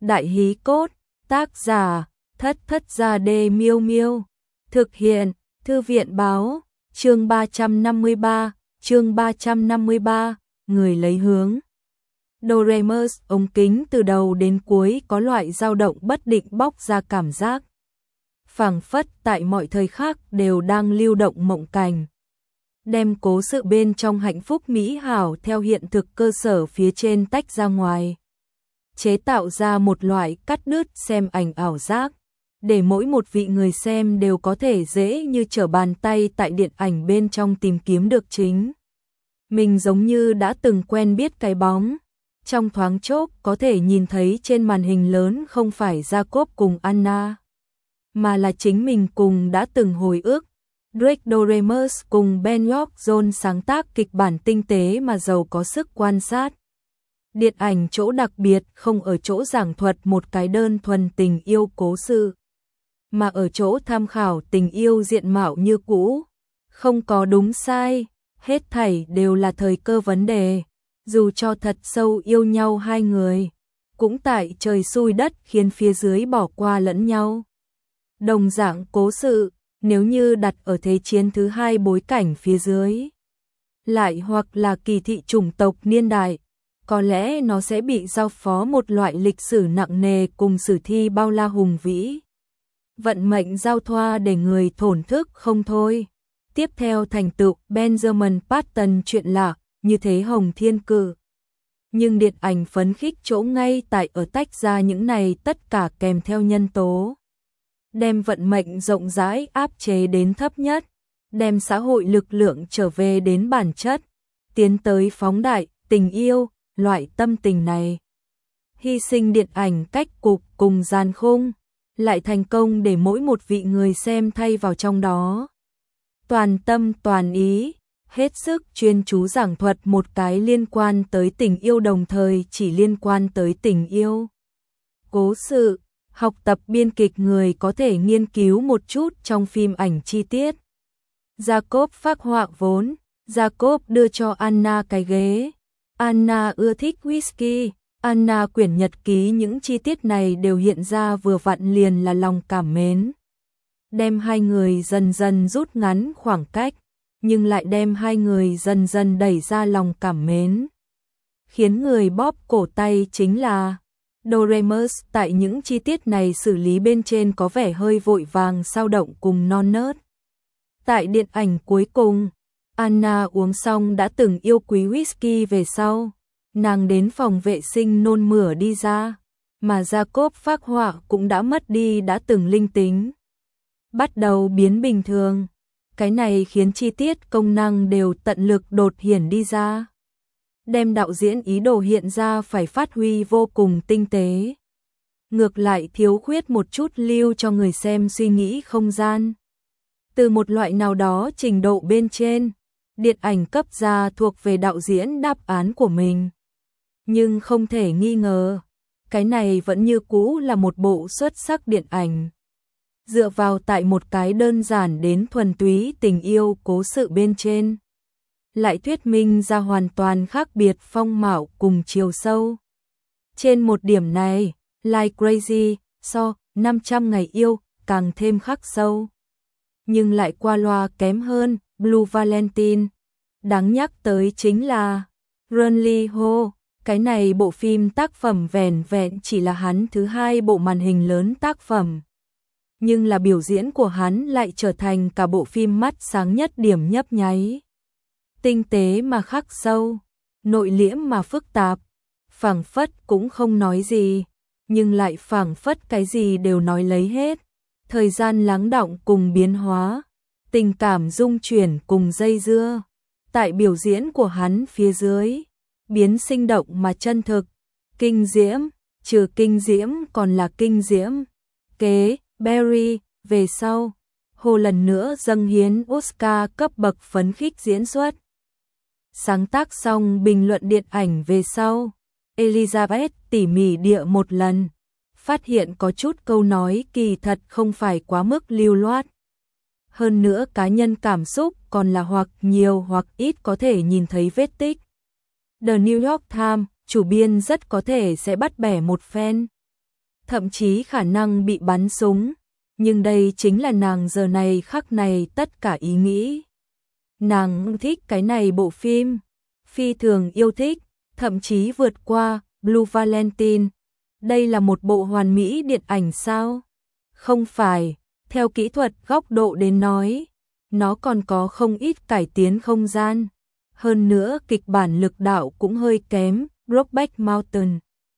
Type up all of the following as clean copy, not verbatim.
Đại hí cốt, tác giả, Thất Thất Gia Đê Miêu Miêu. Thực hiện, Thư viện báo, chương 353, người lấy hướng. Doremus ống kính từ đầu đến cuối có loại dao động bất định bóc ra cảm giác. Phảng phất tại mọi thời khắc đều đang lưu động mộng cảnh. Đem cố sự bên trong hạnh phúc mỹ hảo theo hiện thực cơ sở phía trên tách ra ngoài. Chế tạo ra một loại cắt đứt xem ảnh ảo giác, để mỗi một vị người xem đều có thể dễ như trở bàn tay tại điện ảnh bên trong tìm kiếm được chính. Mình giống như đã từng quen biết cái bóng. Trong thoáng chốc có thể nhìn thấy trên màn hình lớn không phải Jacob cùng Anna, mà là chính mình cùng đã từng hồi ức. Drake Doremus cùng Ben York John sáng tác kịch bản tinh tế mà giàu có sức quan sát. Điện ảnh chỗ đặc biệt không ở chỗ giảng thuật một cái đơn thuần tình yêu cố sự, mà ở chỗ tham khảo tình yêu diện mạo như cũ. Không có đúng sai, hết thảy đều là thời cơ vấn đề. Dù cho thật sâu yêu nhau hai người, cũng tại trời xui đất khiến phía dưới bỏ qua lẫn nhau. Đồng dạng cố sự, nếu như đặt ở Thế chiến thứ hai bối cảnh phía dưới, lại hoặc là kỳ thị chủng tộc niên đại, có lẽ nó sẽ bị giao phó một loại lịch sử nặng nề cùng sử thi bao la hùng vĩ. Vận mệnh giao thoa để người thổn thức không thôi. Tiếp theo thành tựu Benjamin Button chuyện lạ, như thế Hồng Thiên Cử. Nhưng điện ảnh phấn khích chỗ ngay tại ở tách ra những này tất cả kèm theo nhân tố. Đem vận mệnh rộng rãi áp chế đến thấp nhất, đem xã hội lực lượng trở về đến bản chất, tiến tới phóng đại, tình yêu, loại tâm tình này. Hy sinh điện ảnh cách cục cùng gian khung, lại thành công để mỗi một vị người xem thay vào trong đó. Toàn tâm toàn ý, hết sức chuyên chú giảng thuật một cái liên quan tới tình yêu đồng thời chỉ liên quan tới tình yêu. Cố sự, học tập biên kịch người có thể nghiên cứu một chút trong phim ảnh chi tiết. Jacob phác họa vốn, Jacob đưa cho Anna cái ghế. Anna ưa thích whisky, Anna quyển nhật ký, những chi tiết này đều hiện ra vừa vặn liền là lòng cảm mến. Đem hai người dần dần rút ngắn khoảng cách, nhưng lại đem hai người dần dần đẩy ra lòng cảm mến. Khiến người bóp cổ tay chính là Doremus. Tại những chi tiết này xử lý bên trên có vẻ hơi vội vàng, dao động cùng non nớt. Tại điện ảnh cuối cùng, Anna uống xong đã từng yêu quý whisky về sau, nàng đến phòng vệ sinh nôn mửa đi ra, mà Jacob phác họa cũng đã mất đi đã từng linh tính, bắt đầu biến bình thường. Cái này khiến chi tiết công năng đều tận lực đột hiển đi ra, đem đạo diễn ý đồ hiện ra phải phát huy vô cùng tinh tế. Ngược lại thiếu khuyết một chút lưu cho người xem suy nghĩ không gian. Từ một loại nào đó trình độ bên trên, điện ảnh cấp ra thuộc về đạo diễn đáp án của mình. Nhưng không thể nghi ngờ, cái này vẫn như cũ là một bộ xuất sắc điện ảnh. Dựa vào tại một cái đơn giản đến thuần túy tình yêu cố sự bên trên, lại thuyết minh ra hoàn toàn khác biệt phong mạo cùng chiều sâu. Trên một điểm này, Like Crazy, so 500 ngày yêu, càng thêm khắc sâu. Nhưng lại qua loa kém hơn Blue Valentine. Đáng nhắc tới chính là Runly Ho. Cái này bộ phim tác phẩm vẻn vẹn chỉ là hắn thứ hai bộ màn hình lớn tác phẩm. Nhưng là biểu diễn của hắn lại trở thành cả bộ phim mắt sáng nhất điểm nhấp nháy. Tinh tế mà khắc sâu, nội liễm mà phức tạp, phảng phất cũng không nói gì, nhưng lại phảng phất cái gì đều nói lấy hết. Thời gian lắng đọng cùng biến hóa, tình cảm dung chuyển cùng dây dưa, tại biểu diễn của hắn phía dưới, biến sinh động mà chân thực, kinh diễm, trừ kinh diễm còn là kinh diễm. Kế, Barry, về sau, Hồ lần nữa dâng hiến Oscar cấp bậc phấn khích diễn xuất. Sáng tác xong bình luận điện ảnh về sau, Elizabeth tỉ mỉ địa một lần, phát hiện có chút câu nói kỳ thật không phải quá mức lưu loát. Hơn nữa cá nhân cảm xúc còn là hoặc nhiều hoặc ít có thể nhìn thấy vết tích. The New York Times, chủ biên rất có thể sẽ bắt bẻ một phen. thậm chí khả năng bị bắn súng, nhưng đây chính là nàng giờ này khắc này tất cả ý nghĩ. Nàng thích cái này bộ phim, phi thường yêu thích, thậm chí vượt qua Blue Valentine. Đây là một bộ hoàn mỹ điện ảnh sao? Không phải, theo kỹ thuật góc độ đến nói, nó còn có không ít cải tiến không gian. Hơn nữa kịch bản lực đạo cũng hơi kém, Brokeback Mountain.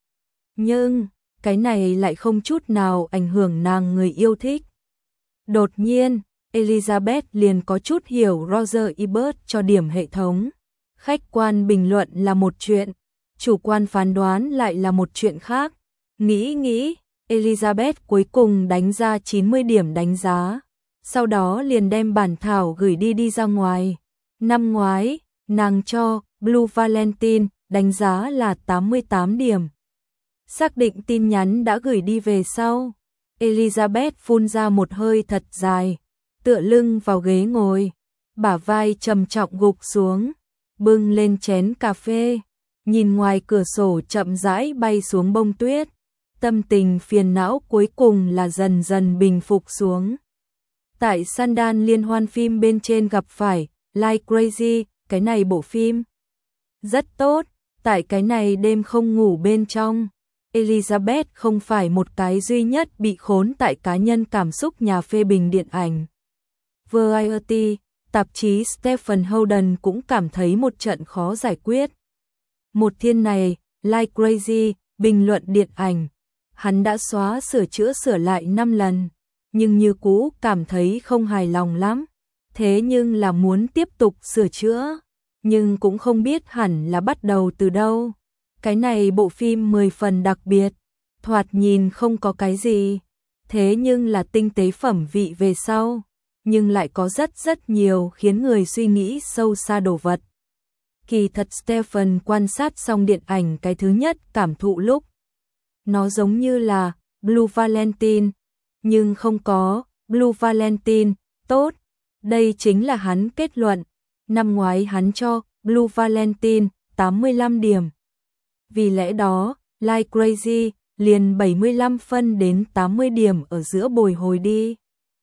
Nhưng, cái này lại không chút nào ảnh hưởng nàng người yêu thích. Đột nhiên, Elizabeth liền có chút hiểu Roger Ebert cho điểm hệ thống. Khách quan bình luận là một chuyện, chủ quan phán đoán lại là một chuyện khác. Nghĩ, Elizabeth cuối cùng đánh ra 90 điểm đánh giá. Sau đó liền đem bản thảo gửi đi ra ngoài. Năm ngoái, nàng cho Blue Valentine đánh giá là 88 điểm. Xác định tin nhắn đã gửi đi về sau, Elizabeth phun ra một hơi thật dài, tựa lưng vào ghế ngồi, bả vai trầm trọng gục xuống, bưng lên chén cà phê, nhìn ngoài cửa sổ chậm rãi bay xuống bông tuyết, tâm tình phiền não cuối cùng là dần dần bình phục xuống. Tại Sundance liên hoan phim bên trên gặp phải Like Crazy, cái này bộ phim rất tốt, tại cái này đêm không ngủ bên trong. Elizabeth không phải một cái duy nhất bị khốn tại cá nhân cảm xúc nhà phê bình điện ảnh. Variety, tạp chí Stephen Holden cũng cảm thấy một trận khó giải quyết. Một thiên này, Like Crazy, bình luận điện ảnh, hắn đã sửa lại 5 lần, nhưng như cũ cảm thấy không hài lòng lắm. Thế nhưng là muốn tiếp tục sửa chữa, nhưng cũng không biết hẳn là bắt đầu từ đâu. Cái này bộ phim 10 phần đặc biệt, thoạt nhìn không có cái gì, thế nhưng là tinh tế phẩm vị về sau, nhưng lại có rất nhiều khiến người suy nghĩ sâu xa đồ vật. Kỳ thật Stephen quan sát xong điện ảnh cái thứ nhất cảm thụ lúc nó giống như là Blue Valentine, nhưng không có Blue Valentine tốt. Đây chính là hắn kết luận. Năm ngoái hắn cho Blue Valentine 85 điểm. Vì lẽ đó, Like Crazy liền 75 phân đến 80 điểm ở giữa bồi hồi đi.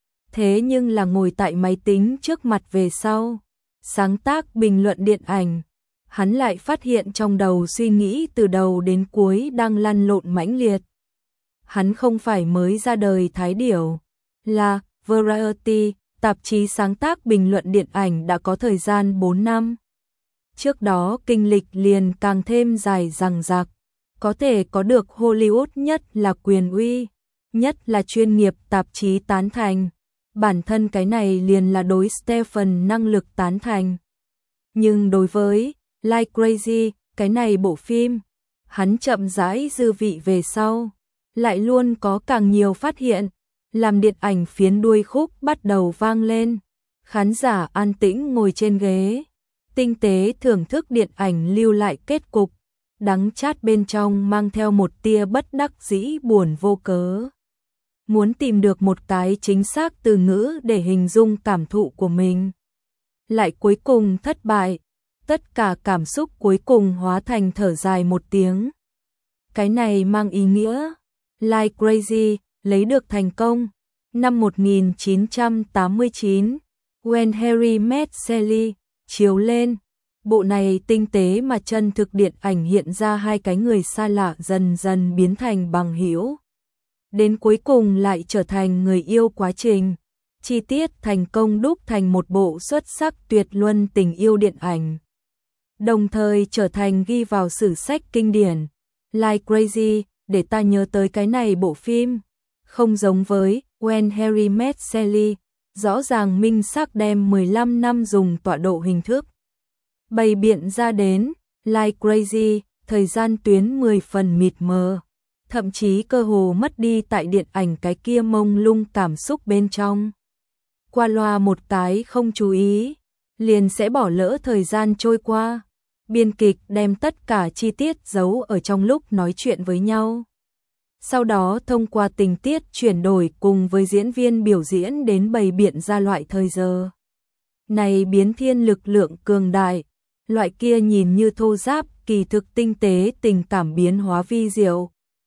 Thế nhưng là ngồi tại máy tính trước mặt về sau, sáng tác bình luận điện ảnh, hắn lại phát hiện trong đầu suy nghĩ từ đầu đến cuối đang lăn lộn mãnh liệt. Hắn không phải mới ra đời thái điểu, là Variety, tạp chí sáng tác bình luận điện ảnh đã có thời gian 4 năm. Trước đó kinh lịch liền càng thêm dài dằng dặc, có thể có được Hollywood nhất là quyền uy, nhất là chuyên nghiệp tạp chí tán thành. Bản thân cái này liền là đối Stephen năng lực tán thành. Nhưng đối với Like Crazy, cái này bộ phim, hắn chậm rãi dư vị về sau, lại luôn có càng nhiều phát hiện, làm điện ảnh phiến đuôi khúc bắt đầu vang lên. Khán giả an tĩnh ngồi trên ghế, tinh tế thưởng thức điện ảnh lưu lại kết cục, đắng chát bên trong mang theo một tia bất đắc dĩ buồn vô cớ. Muốn tìm được một cái chính xác từ ngữ để hình dung cảm thụ của mình, lại cuối cùng thất bại, tất cả cảm xúc cuối cùng hóa thành thở dài một tiếng. Cái này mang ý nghĩa, Like Crazy lấy được thành công. Năm 1989, When Harry Met Sally chiếu lên, bộ này tinh tế mà chân thực điện ảnh hiện ra hai cái người xa lạ dần dần biến thành bằng hữu, đến cuối cùng lại trở thành người yêu quá trình. Chi tiết thành công đúc thành một bộ xuất sắc tuyệt luân tình yêu điện ảnh, đồng thời trở thành ghi vào sử sách kinh điển. Like Crazy để ta nhớ tới cái này bộ phim, không giống với When Harry Met Sally, rõ ràng minh xác đem 15 năm dùng tọa độ hình thức bày biện ra đến. Like Crazy, thời gian tuyến 10 phần mịt mờ, thậm chí cơ hồ mất đi tại điện ảnh cái kia mông lung cảm xúc bên trong. Qua loa một cái không chú ý, liền sẽ bỏ lỡ thời gian trôi qua. Biên kịch đem tất cả chi tiết giấu ở trong lúc nói chuyện với nhau. Sau đó thông qua tình tiết chuyển đổi cùng với diễn viên biểu diễn đến bày biện ra loại thời giờ này biến thiên lực lượng cường đại, loại kia nhìn như thô ráp kỳ thực tinh tế tình cảm biến hóa vi diệu.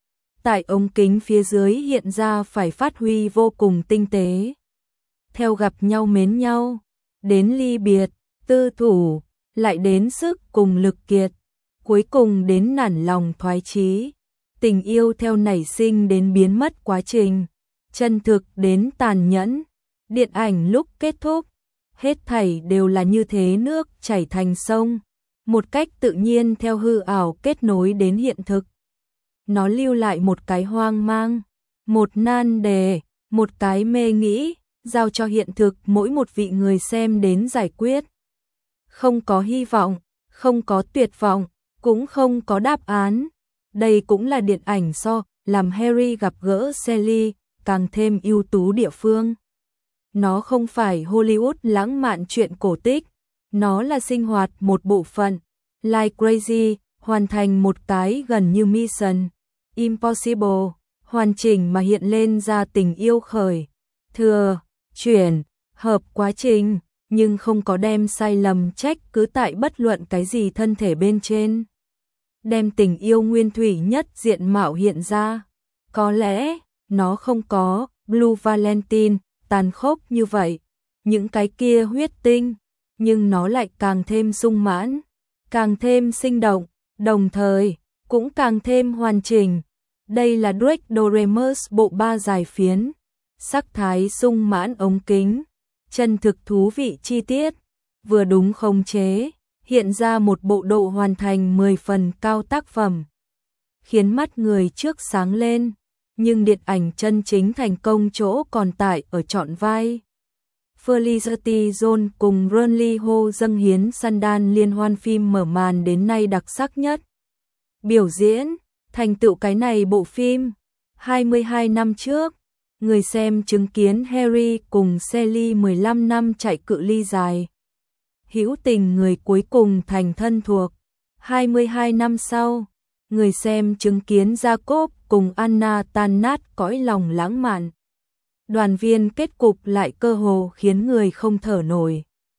tại ống kính phía dưới hiện ra phải phát huy vô cùng tinh tế. Theo gặp nhau mến nhau, đến ly biệt, tư thủ, lại đến sức cùng lực kiệt, cuối cùng đến nản lòng thoái chí. Tình yêu theo nảy sinh đến biến mất quá trình, chân thực đến tàn nhẫn. Điện ảnh lúc kết thúc, hết thảy đều là như thế nước chảy thành sông, một cách tự nhiên theo hư ảo kết nối đến hiện thực. Nó lưu lại một cái hoang mang, một nan đề, một cái mê nghĩ, giao cho hiện thực mỗi một vị người xem đến giải quyết. Không có hy vọng, không có tuyệt vọng, cũng không có đáp án. Đây cũng là điện ảnh làm Harry gặp gỡ Sally càng thêm ưu tú địa phương. Nó không phải Hollywood lãng mạn chuyện cổ tích, nó là sinh hoạt một bộ phận. Like Crazy hoàn thành một cái gần như Mission Impossible, hoàn chỉnh mà hiện lên ra tình yêu khởi, thừa, chuyển, hợp quá trình, nhưng không có đem sai lầm trách cứ tại bất luận cái gì thân thể bên trên. Đem tình yêu nguyên thủy nhất diện mạo hiện ra. Có lẽ, nó không có Blue Valentine tàn khốc như vậy, những cái kia huyết tinh, nhưng nó lại càng thêm sung mãn, càng thêm sinh động, đồng thời, cũng càng thêm hoàn chỉnh. Đây là Drake Doremus bộ 3 dài phiến, sắc thái sung mãn ống kính, chân thực thú vị chi tiết, vừa đúng khống chế, hiện ra một bộ độ hoàn thành 10 phần cao tác phẩm, khiến mắt người trước sáng lên, nhưng điện ảnh chân chính thành công chỗ còn tại ở chọn vai. Felicity Jones cùng Ronnie Ho dâng hiến Sundance liên hoan phim mở màn đến nay đặc sắc nhất. Biểu diễn, thành tựu cái này bộ phim, 22 năm trước, người xem chứng kiến Harry cùng Sally 15 năm chạy cự ly dài. Hữu tình người cuối cùng thành thân thuộc. 22 năm sau, người xem chứng kiến Jacob cùng Anna tan nát cõi lòng lãng mạn. Đoàn viên kết cục lại cơ hồ khiến người không thở nổi.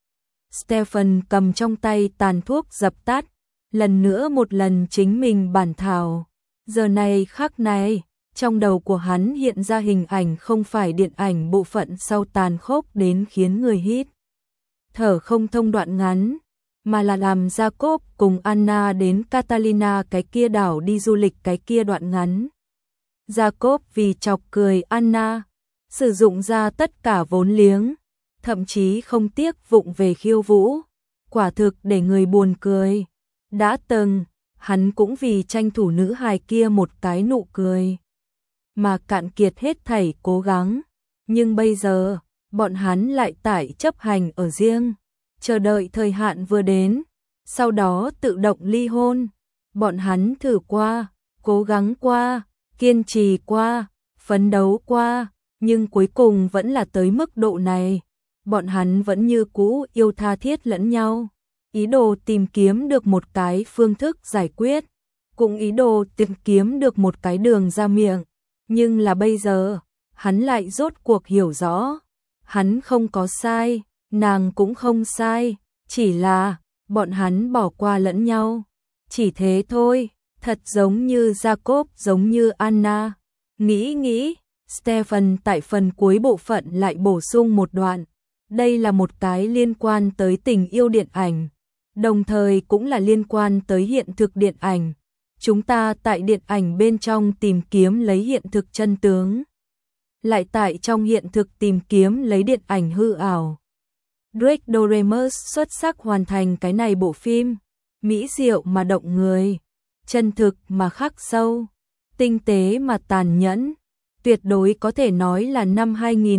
Stephen cầm trong tay tàn thuốc dập tắt, lần nữa một lần chính mình bản thảo. Giờ này khắc này, trong đầu của hắn hiện ra hình ảnh không phải điện ảnh bộ phận sau tàn khốc đến khiến người hít thở không thông đoạn ngắn, mà là làm Jacob cùng Anna đến Catalina cái kia đảo đi du lịch cái kia đoạn ngắn. Jacob vì chọc cười Anna, sử dụng ra tất cả vốn liếng, thậm chí không tiếc vụng về khiêu vũ, quả thực để người buồn cười. Đã từng, hắn cũng vì tranh thủ nữ hài kia một cái nụ cười, mà cạn kiệt hết thảy cố gắng, nhưng bây giờ, bọn hắn lại tại chấp hành ở riêng, chờ đợi thời hạn vừa đến, sau đó tự động ly hôn. Bọn hắn thử qua, cố gắng qua, kiên trì qua, phấn đấu qua, nhưng cuối cùng vẫn là tới mức độ này. Bọn hắn vẫn như cũ yêu tha thiết lẫn nhau, ý đồ tìm kiếm được một cái phương thức giải quyết, cũng ý đồ tìm kiếm được một cái đường ra miệng. Nhưng là bây giờ, hắn lại rốt cuộc hiểu rõ, hắn không có sai, nàng cũng không sai, chỉ là bọn hắn bỏ qua lẫn nhau. Chỉ thế thôi, thật giống như Jacob giống như Anna. Nghĩ, Stephen tại phần cuối bộ phận lại bổ sung một đoạn. Đây là một cái liên quan tới tình yêu điện ảnh, đồng thời cũng là liên quan tới hiện thực điện ảnh. Chúng ta tại điện ảnh bên trong tìm kiếm lấy hiện thực chân tướng, lại tại trong hiện thực tìm kiếm lấy điện ảnh hư ảo. Drake Doremus xuất sắc hoàn thành cái này bộ phim, mỹ diệu mà động người, chân thực mà khắc sâu, tinh tế mà tàn nhẫn, tuyệt đối có thể nói là năm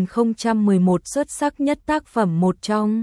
2011 xuất sắc nhất tác phẩm một trong.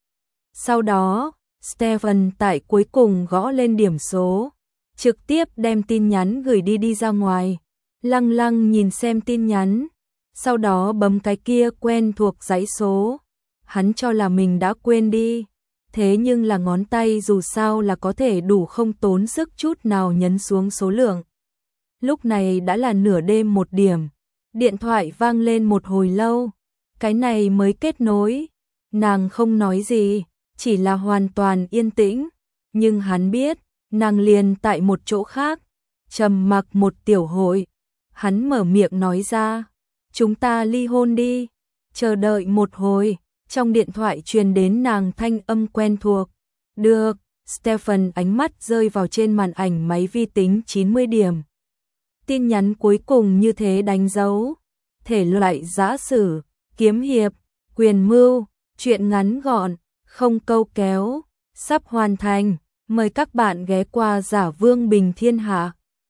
Sau đó, Stephen tại cuối cùng gõ lên điểm số, trực tiếp đem tin nhắn gửi đi ra ngoài, lăng nhìn xem tin nhắn, sau đó bấm cái kia quen thuộc dãy số. Hắn cho là mình đã quên đi, thế nhưng là ngón tay dù sao là có thể đủ không tốn sức chút nào nhấn xuống số lượng. Lúc này đã là nửa đêm 1 điểm, điện thoại vang lên một hồi lâu, cái này mới kết nối. Nàng không nói gì, chỉ là hoàn toàn yên tĩnh, nhưng hắn biết, nàng liền tại một chỗ khác, trầm mặc một tiểu hội, Hắn mở miệng nói ra, chúng ta ly hôn đi. Chờ đợi một hồi, trong điện thoại truyền đến nàng thanh âm quen thuộc. Được, Stephen ánh mắt rơi vào trên màn ảnh máy vi tính 90 điểm. Tin nhắn cuối cùng như thế đánh dấu. Thể loại giã sử, kiếm hiệp, quyền mưu, truyện ngắn gọn, không câu kéo, sắp hoàn thành. Mời các bạn ghé qua Giả Vương Bình Thiên Hạ.